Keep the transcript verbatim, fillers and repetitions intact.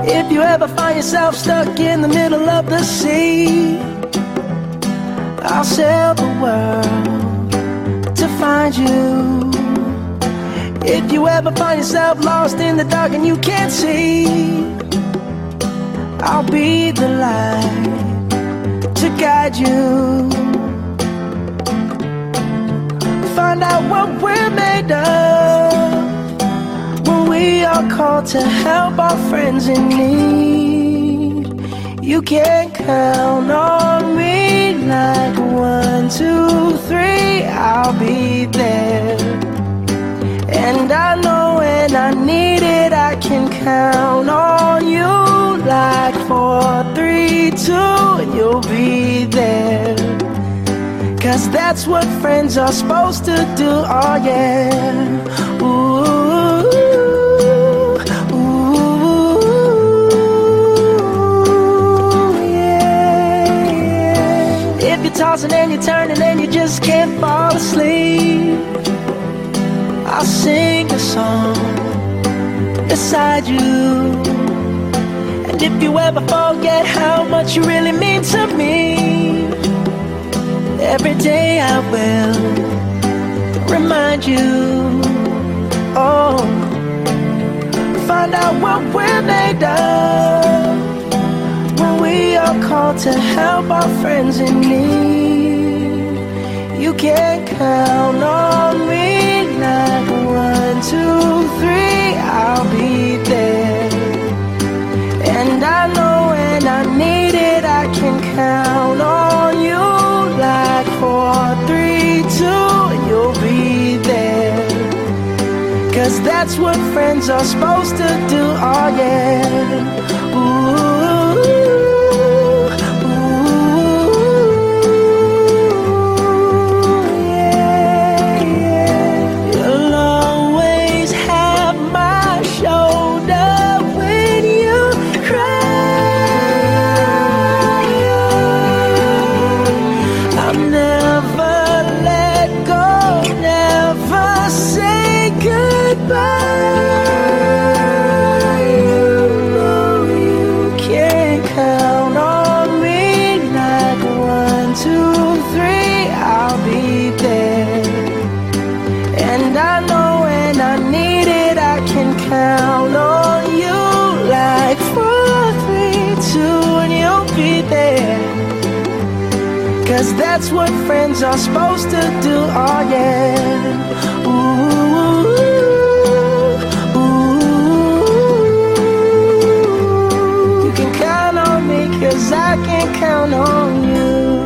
If you ever find yourself stuck in the middle of the sea, I'll sail the world to find you. If you ever find yourself lost in the dark and you can't see, I'll be the light to guide you. Find out what we're made of when we are called to help our friends in need. You can count on me like one, two, three, I'll be there. And I know when I need it, I can count on you like four, three, two, and you'll be there. Cause that's what friends are supposed to do, oh yeah. Ooh, ooh, yeah, yeah. If you're tossing and you're turning and you just can't fall asleep, I'll sing a song beside you. And if you ever forget how much you really mean to me, every day I will remind you. Oh, find out what we're made of when we are called to help our friends in need. You can count on me like one, two, three, I'll be there. And I know when I need it, I can count on you like four, three, two, and you'll be there. Cause that's what friends are supposed to do, oh yeah. Ooh, ooh, yeah, yeah. You'll always have my shoulder when you cry. I'll never let go, never say goodbye. You know you can count on me like one, two, three, I'll be there. And I know when I need it, I can count on you like four, three, two, and you'll be there. Cause that's what friends are supposed to do, oh yeah. Ooh, ooh, you can count on me, cause I can count on you.